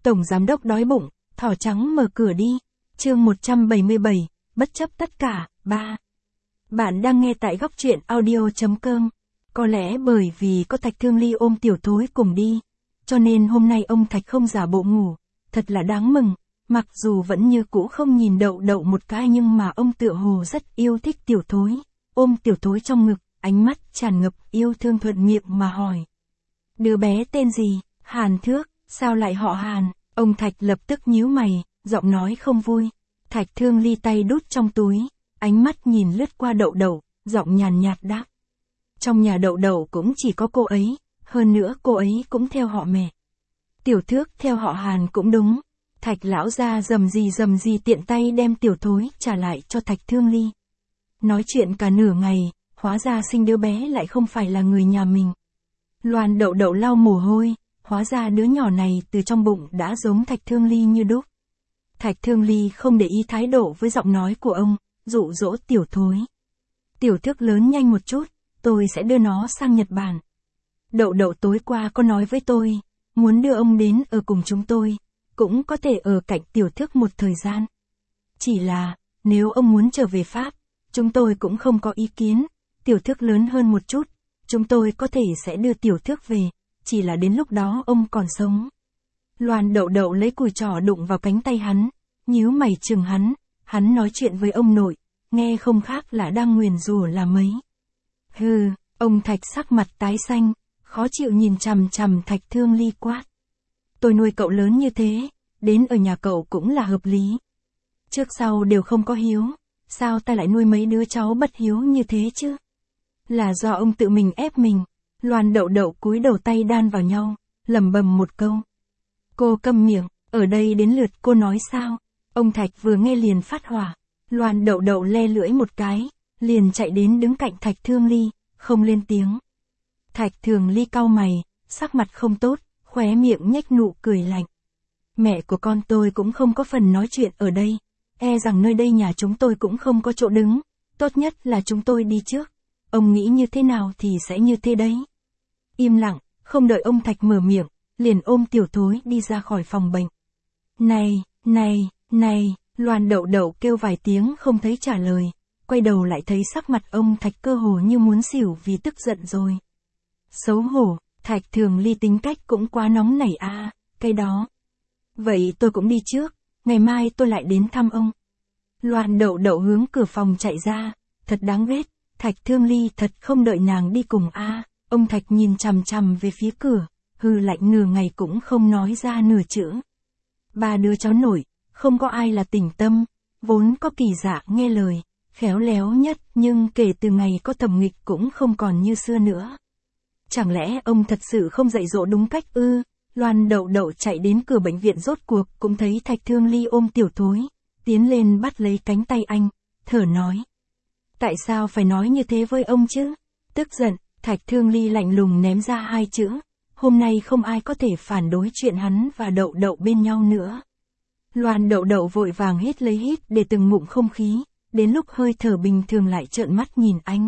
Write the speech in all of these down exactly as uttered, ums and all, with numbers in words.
Tổng giám đốc đói bụng, thỏ trắng mở cửa đi. Chương một trăm bảy mươi bảy, bất chấp tất cả, ba. Bạn đang nghe tại góc truyện audio chấm com. Có lẽ bởi vì có Thạch Thương Ly ôm tiểu thối cùng đi, cho nên hôm nay ông Thạch không giả bộ ngủ, thật là đáng mừng. Mặc dù vẫn như cũ không nhìn Đậu Đậu một cái nhưng mà ông tựa hồ rất yêu thích tiểu thối, ôm tiểu thối trong ngực, ánh mắt tràn ngập yêu thương, thuận miệng mà hỏi. Đứa bé tên gì? Hàn Thước. Sao lại họ Hàn? Ông Thạch lập tức nhíu mày, giọng nói không vui. Thạch Thương Ly tay đút trong túi, ánh mắt nhìn lướt qua Đậu Đậu, giọng nhàn nhạt đáp. Trong nhà Đậu Đậu cũng chỉ có cô ấy, hơn nữa cô ấy cũng theo họ mẹ. Tiểu Thước theo họ Hàn cũng đúng. Thạch lão gia rầm gì rầm gì tiện tay đem tiểu thối trả lại cho Thạch Thương Ly. Nói chuyện cả nửa ngày, hóa ra sinh đứa bé lại không phải là người nhà mình. Loan Đậu Đậu lau mồ hôi, hóa ra đứa nhỏ này từ trong bụng đã giống Thạch Thương Ly như đúc. Thạch Thương Ly không để ý thái độ với giọng nói của ông, dụ dỗ tiểu thối. Tiểu Thước lớn nhanh một chút, tôi sẽ đưa nó sang Nhật Bản. Đậu Đậu tối qua có nói với tôi, muốn đưa ông đến ở cùng chúng tôi, cũng có thể ở cạnh tiểu Thước một thời gian. Chỉ là, nếu ông muốn trở về Pháp, chúng tôi cũng không có ý kiến, tiểu Thước lớn hơn một chút, chúng tôi có thể sẽ đưa tiểu Thước về, chỉ là đến lúc đó ông còn sống. Loan Đậu Đậu lấy cùi trỏ đụng vào cánh tay hắn, nhíu mày chừng hắn, hắn nói chuyện với ông nội, nghe không khác là đang nguyền rủa là mấy. Hừ, ông Thạch sắc mặt tái xanh, khó chịu nhìn chằm chằm Thạch Thương Ly quát. Tôi nuôi cậu lớn như thế, đến ở nhà cậu cũng là hợp lý. Trước sau đều không có hiếu, sao ta lại nuôi mấy đứa cháu bất hiếu như thế chứ? Là do ông tự mình ép mình. Loan Đậu Đậu cúi đầu tay đan vào nhau, lẩm bẩm một câu. Cô câm miệng, ở đây đến lượt cô nói sao? Ông Thạch vừa nghe liền phát hỏa. Loan Đậu Đậu le lưỡi một cái, liền chạy đến đứng cạnh Thạch Thương Ly, không lên tiếng. Thạch Thương Ly cau mày, sắc mặt không tốt, khóe miệng nhếch nụ cười lạnh. Mẹ của con tôi cũng không có phần nói chuyện ở đây, e rằng nơi đây nhà chúng tôi cũng không có chỗ đứng, tốt nhất là chúng tôi đi trước. Ông nghĩ như thế nào thì sẽ như thế đấy. Im lặng, không đợi ông Thạch mở miệng, liền ôm tiểu thối đi ra khỏi phòng bệnh. Này, này, này, Loan Đậu Đậu kêu vài tiếng không thấy trả lời, quay đầu lại thấy sắc mặt ông Thạch cơ hồ như muốn xỉu vì tức giận rồi. Xấu hổ, Thạch Thương Ly tính cách cũng quá nóng nảy a, à, cái đó. Vậy tôi cũng đi trước, ngày mai tôi lại đến thăm ông. Loan Đậu Đậu hướng cửa phòng chạy ra, thật đáng ghét, Thạch Thương Ly thật không đợi nàng đi cùng a. À. Ông Thạch nhìn chằm chằm về phía cửa, hừ lạnh nửa ngày cũng không nói ra nửa chữ. Ba đứa cháu nổi, không có ai là tỉnh tâm, vốn có Kỳ Dạ nghe lời, khéo léo nhất, nhưng kể từ ngày có Thẩm Nghịch cũng không còn như xưa nữa. Chẳng lẽ ông thật sự không dạy dỗ đúng cách ư? Loan Đậu Đậu chạy đến cửa bệnh viện rốt cuộc cũng thấy Thạch Thương Ly ôm tiểu thối, tiến lên bắt lấy cánh tay anh, thở nói. Tại sao phải nói như thế với ông chứ? Tức giận, Thạch Thương Ly lạnh lùng ném ra hai chữ, hôm nay không ai có thể phản đối chuyện hắn và Đậu Đậu bên nhau nữa. Loan Đậu Đậu vội vàng hít lấy hít để từng ngụm không khí, đến lúc hơi thở bình thường lại trợn mắt nhìn anh.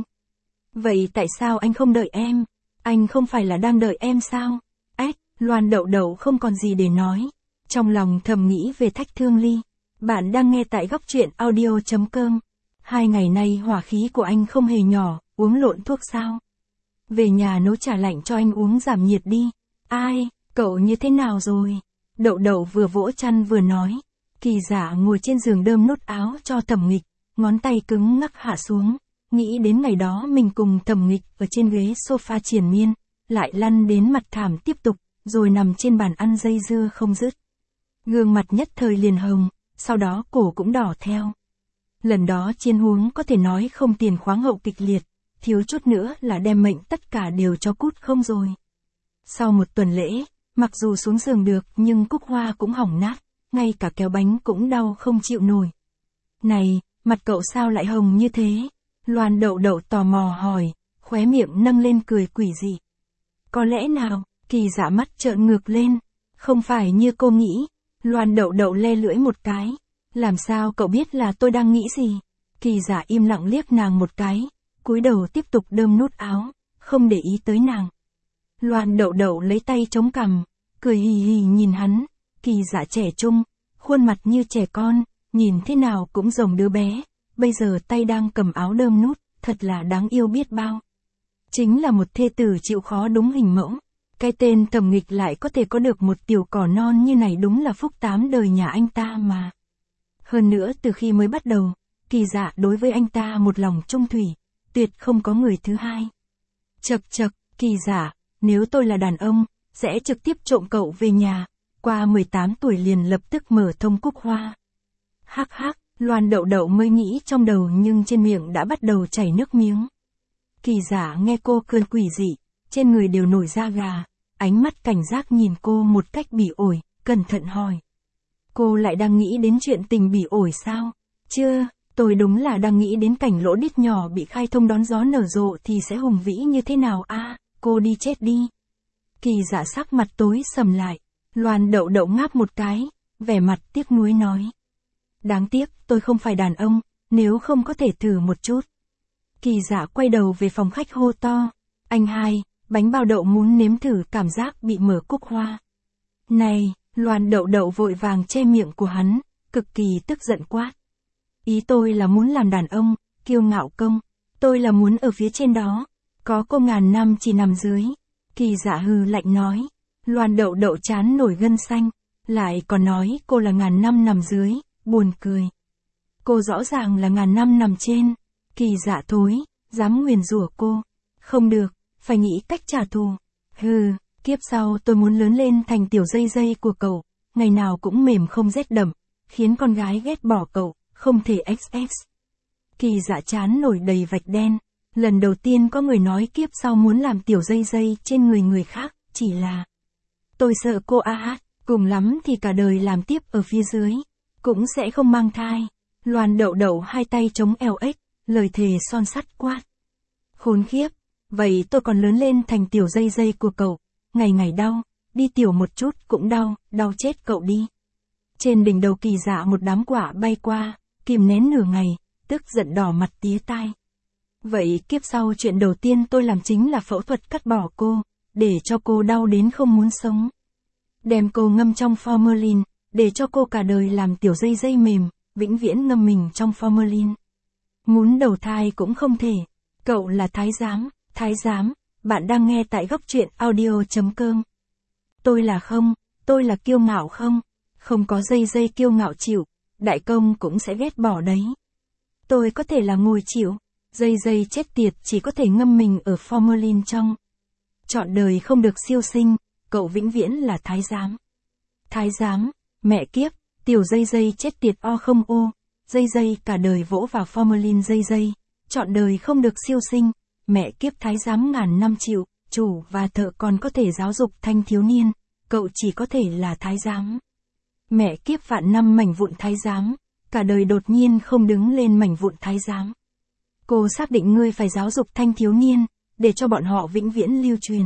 Vậy tại sao anh không đợi em? Anh không phải là đang đợi em sao? Ếch, Loan Đậu Đậu không còn gì để nói, trong lòng thầm nghĩ về Thạch Thương Ly. Bạn đang nghe tại góc truyện audio chấm com. Hai ngày nay hỏa khí của anh không hề nhỏ, uống lộn thuốc sao? Về nhà nấu trà lạnh cho anh uống giảm nhiệt đi. Ai, cậu như thế nào rồi? Đậu Đậu vừa vỗ chăn vừa nói. Kỳ Dạ ngồi trên giường đơm nút áo cho Thẩm Nghịch, ngón tay cứng ngắc hạ xuống. Nghĩ đến ngày đó mình cùng Thẩm Nghịch ở trên ghế sofa triền miên, lại lăn đến mặt thảm tiếp tục, rồi nằm trên bàn ăn dây dưa không dứt. Gương mặt nhất thời liền hồng, sau đó cổ cũng đỏ theo. Lần đó chiến huống có thể nói không tiền khoáng hậu kịch liệt, thiếu chút nữa là đem mệnh tất cả đều cho cút không rồi. Sau một tuần lễ, mặc dù xuống giường được nhưng cúc hoa cũng hỏng nát, ngay cả kéo bánh cũng đau không chịu nổi. Này, mặt cậu sao lại hồng như thế? Loan Đậu Đậu tò mò hỏi, khóe miệng nâng lên cười quỷ dị. Có lẽ nào? Kỳ Dạ mắt trợn ngược lên. Không phải như cô nghĩ. Loan Đậu Đậu le lưỡi một cái. Làm sao cậu biết là tôi đang nghĩ gì? Kỳ Dạ im lặng liếc nàng một cái, cúi đầu tiếp tục đơm nút áo, không để ý tới nàng. Loan Đậu Đậu lấy tay chống cằm, cười hì hì nhìn hắn, Kỳ Dạ trẻ trung, khuôn mặt như trẻ con, nhìn thế nào cũng giống đứa bé, bây giờ tay đang cầm áo đơm nút, thật là đáng yêu biết bao. Chính là một thê tử chịu khó đúng hình mẫu. Cái tên Thẩm Nghịch lại có thể có được một tiểu cỏ non như này đúng là phúc tám đời nhà anh ta mà. Hơn nữa từ khi mới bắt đầu, Kỳ Dạ đối với anh ta một lòng trung thủy, tuyệt không có người thứ hai. Chậc chậc, Kỳ Dạ, nếu tôi là đàn ông, sẽ trực tiếp trộm cậu về nhà, qua mười tám tuổi liền lập tức mở thông cúc hoa. Hắc hắc, Loan Đậu Đậu mới nghĩ trong đầu nhưng trên miệng đã bắt đầu chảy nước miếng. Kỳ Dạ nghe cô cười quỷ dị, trên người đều nổi da gà, ánh mắt cảnh giác nhìn cô một cách bỉ ổi, cẩn thận hỏi. Cô lại đang nghĩ đến chuyện tình bỉ ổi sao? Chưa, tôi đúng là đang nghĩ đến cảnh lỗ đít nhỏ bị khai thông đón gió nở rộ thì sẽ hùng vĩ như thế nào a à, cô đi chết đi. Kỳ Dạ sắc mặt tối sầm lại, Loan Đậu Đậu ngáp một cái, vẻ mặt tiếc nuối nói. Đáng tiếc, tôi không phải đàn ông, nếu không có thể thử một chút. Kỳ Dạ quay đầu về phòng khách hô to. Anh hai, bánh bao đậu muốn nếm thử cảm giác bị mở cúc hoa. Này, Loan Đậu Đậu vội vàng che miệng của hắn, cực kỳ tức giận quát. Ý tôi là muốn làm đàn ông, kiêu ngạo công. Tôi là muốn ở phía trên đó. Có cô ngàn năm chỉ nằm dưới. Kỳ Dạ hừ lạnh nói. Loan Đậu Đậu chán nổi gân xanh. Lại còn nói cô là ngàn năm nằm dưới, buồn cười. Cô rõ ràng là ngàn năm nằm trên. Kỳ Dạ thối, dám nguyền rủa cô. Không được, phải nghĩ cách trả thù. Hừ, kiếp sau tôi muốn lớn lên thành tiểu dây dây của cậu, ngày nào cũng mềm không rét đậm, khiến con gái ghét bỏ cậu, không thể ích ích. Kỳ Dạ chán nổi đầy vạch đen, lần đầu tiên có người nói kiếp sau muốn làm tiểu dây dây trên người người khác, chỉ là tôi sợ cô a hát, cùng lắm thì cả đời làm tiếp ở phía dưới, cũng sẽ không mang thai. Loan Đậu Đậu hai tay chống eo ếch, lời thề son sắt quát. Khốn khiếp, vậy tôi còn lớn lên thành tiểu dây dây của cậu, ngày ngày đau, đi tiểu một chút cũng đau, đau chết cậu đi. Trên đỉnh đầu Kỳ Dạ một đám quả bay qua, kìm nén nửa ngày, tức giận đỏ mặt tía tai. Vậy kiếp sau chuyện đầu tiên tôi làm chính là phẫu thuật cắt bỏ cô, để cho cô đau đến không muốn sống. Đem cô ngâm trong formalin, để cho cô cả đời làm tiểu dây dây mềm, vĩnh viễn ngâm mình trong formalin. Muốn đầu thai cũng không thể. Cậu là thái giám, thái giám, bạn đang nghe tại góc truyện audio chấm com. Tôi là không, tôi là kiêu ngạo không, không có dây dây kiêu ngạo chịu, đại công cũng sẽ ghét bỏ đấy. Tôi có thể là ngồi chịu, dây dây chết tiệt chỉ có thể ngâm mình ở formalin trong. Chọn đời không được siêu sinh, cậu vĩnh viễn là thái giám. Thái giám, mẹ kiếp, tiểu dây dây chết tiệt o không ô, dây dây cả đời vỗ vào formalin dây dây, chọn đời không được siêu sinh, mẹ kiếp thái giám ngàn năm chịu, chủ và thợ còn có thể giáo dục thanh thiếu niên, cậu chỉ có thể là thái giám. Mẹ kiếp vạn năm mảnh vụn thái giám, cả đời đột nhiên không đứng lên mảnh vụn thái giám. Cô xác định ngươi phải giáo dục thanh thiếu niên, để cho bọn họ vĩnh viễn lưu truyền.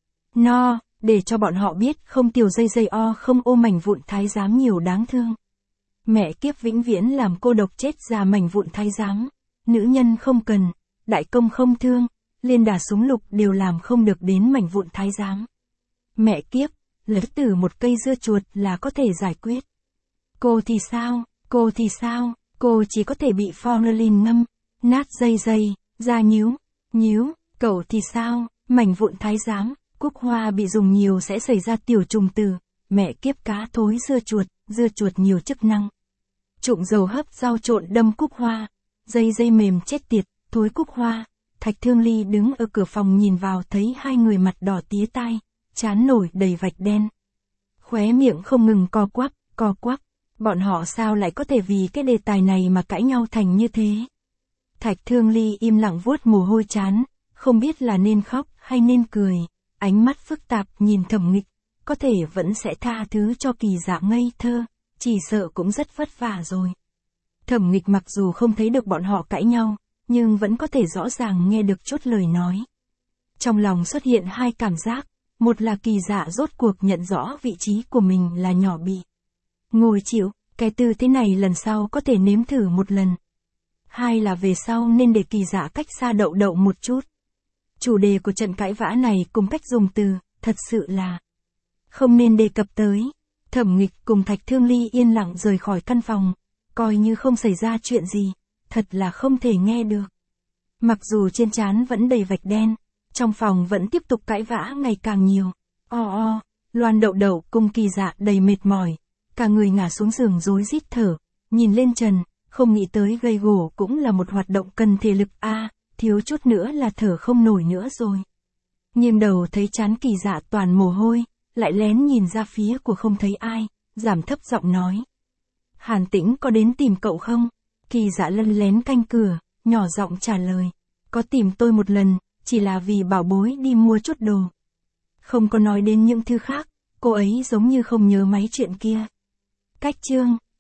No, để cho bọn họ biết không tiểu dây dây o không ô mảnh vụn thái giám nhiều đáng thương. Mẹ kiếp vĩnh viễn làm cô độc chết già mảnh vụn thái giám. Nữ nhân không cần, đại công không thương, liên đà súng lục đều làm không được đến mảnh vụn thái giám. Mẹ kiếp, lấy từ một cây dưa chuột là có thể giải quyết. Cô thì sao, cô thì sao, cô chỉ có thể bị formalin ngâm, nát dây dây, da nhíu, nhíu, cậu thì sao, mảnh vụn thái giám, cúc hoa bị dùng nhiều sẽ xảy ra tiểu trùng tử, mẹ kiếp cá thối dưa chuột, dưa chuột nhiều chức năng. Trụng dầu hấp rau trộn đâm cúc hoa, dây dây mềm chết tiệt, thối cúc hoa. Thạch Thương Ly đứng ở cửa phòng nhìn vào thấy hai người mặt đỏ tía tai, trán nổi đầy vạch đen. Khóe miệng không ngừng co quắp, co quắp, bọn họ sao lại có thể vì cái đề tài này mà cãi nhau thành như thế. Thạch Thương Ly im lặng vuốt mồ hôi trán, không biết là nên khóc hay nên cười, ánh mắt phức tạp nhìn Thẩm Nghịch, có thể vẫn sẽ tha thứ cho Kỳ Dạ ngây thơ, chỉ sợ cũng rất vất vả rồi. Thẩm Nghịch mặc dù không thấy được bọn họ cãi nhau, nhưng vẫn có thể rõ ràng nghe được chút lời nói. Trong lòng xuất hiện hai cảm giác, một là Kỳ Dạ rốt cuộc nhận rõ vị trí của mình là nhỏ bị ngồi chịu, cái từ thế này lần sau có thể nếm thử một lần. Hai là về sau nên để Kỳ Dạ cách xa Đậu Đậu một chút. Chủ đề của trận cãi vã này cùng cách dùng từ, thật sự là không nên đề cập tới. Thẩm Nghịch cùng Thạch Thương Ly yên lặng rời khỏi căn phòng, coi như không xảy ra chuyện gì, thật là không thể nghe được. Mặc dù trên trán vẫn đầy vạch đen, trong phòng vẫn tiếp tục cãi vã ngày càng nhiều. O o, Loan Đậu Đậu cùng Kỳ Dạ đầy mệt mỏi, cả người ngả xuống giường rối rít thở, nhìn lên trần, không nghĩ tới gây gổ cũng là một hoạt động cần thể lực a, à, thiếu chút nữa là thở không nổi nữa rồi. Nghiêm Đầu thấy trán Kỳ Dạ toàn mồ hôi, lại lén nhìn ra phía của không thấy ai, giảm thấp giọng nói. Hàn Tĩnh có đến tìm cậu không? Kỳ Dạ lân lén canh cửa, nhỏ giọng trả lời. Có tìm tôi một lần, chỉ là vì bảo bối đi mua chút đồ. Không có nói đến những thứ khác, cô ấy giống như không nhớ mấy chuyện kia. Cách chương